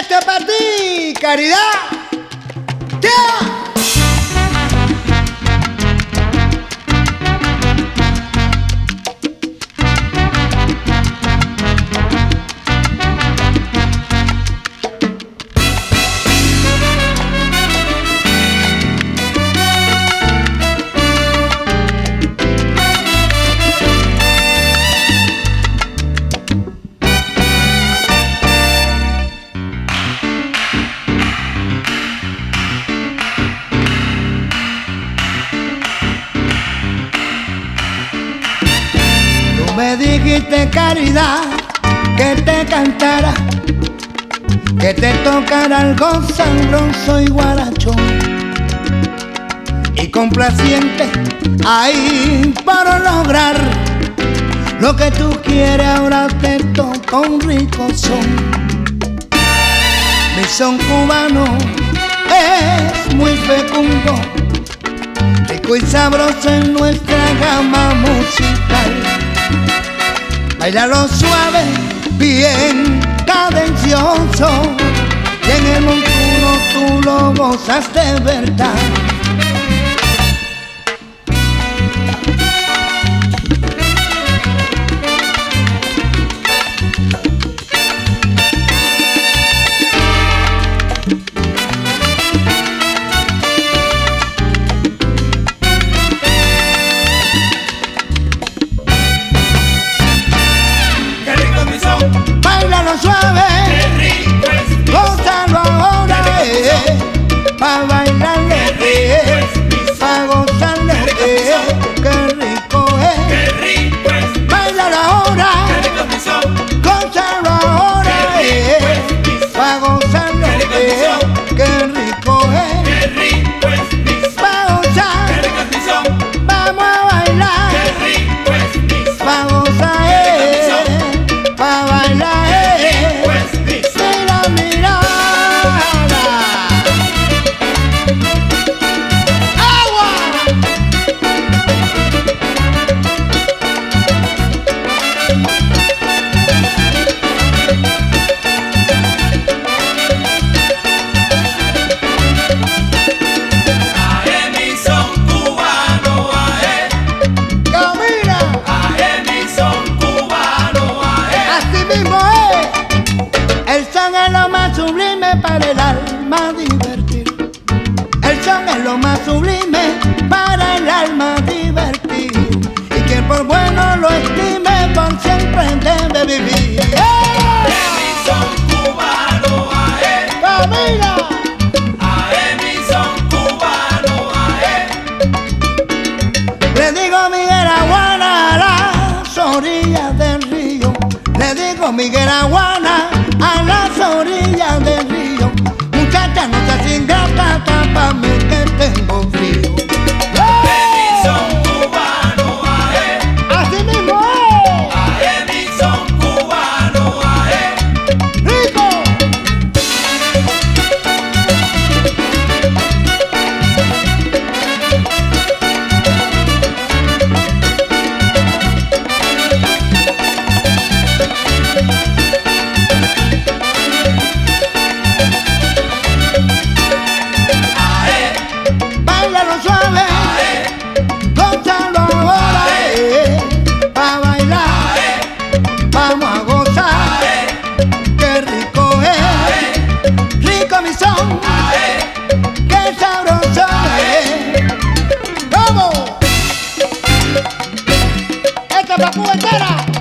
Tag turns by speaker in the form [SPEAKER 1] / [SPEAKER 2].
[SPEAKER 1] Esto es para ti, Caridad. ¡Yeah! Me dijiste, Caridad, que te cantara, que te tocara algo sabroso y guarachón y complaciente ahí para lograr lo que tú quieres. Ahora te toca un rico son. Mi son cubano es muy fecundo, rico y sabroso en nuestra gama musical. Bailalo suave, bien cadencioso, y en el montuno tú lo gozas de verdad. Báilalo suave, gózalo ahora, pa' bailarle, pa' gozarle, qué rico es. Báilalo ahora, gózalo ahora, pa' gozarle, qué rico es. Pa' gozar, vamos a bailar, pa' gozar, pa' bailar. El son es lo más sublime para el alma divertir. El son es lo más sublime para el alma divertir. Y quien por bueno lo estime, por siempre debe vivir.
[SPEAKER 2] Mi son cubano, ae.
[SPEAKER 1] ¡Camila!
[SPEAKER 2] Ae, mi son cubano, ae.
[SPEAKER 1] Le digo Miguel Aguana a las orillas del río. Le digo Miguel Aguana a las orillas del río. Muchacha, no seas ingrata, tápame que tengo frío.
[SPEAKER 2] Mi son cubano, ae.
[SPEAKER 1] Así mismo es.
[SPEAKER 2] Ae, mi son cubano, ae.
[SPEAKER 1] ¡Rico! Báilalo suave, gózalo ahora, pa' bailar, vamos a gozar, qué rico es, rico mi son, qué sabroso es. ¡Vamos! ¡Esta es la cubetera!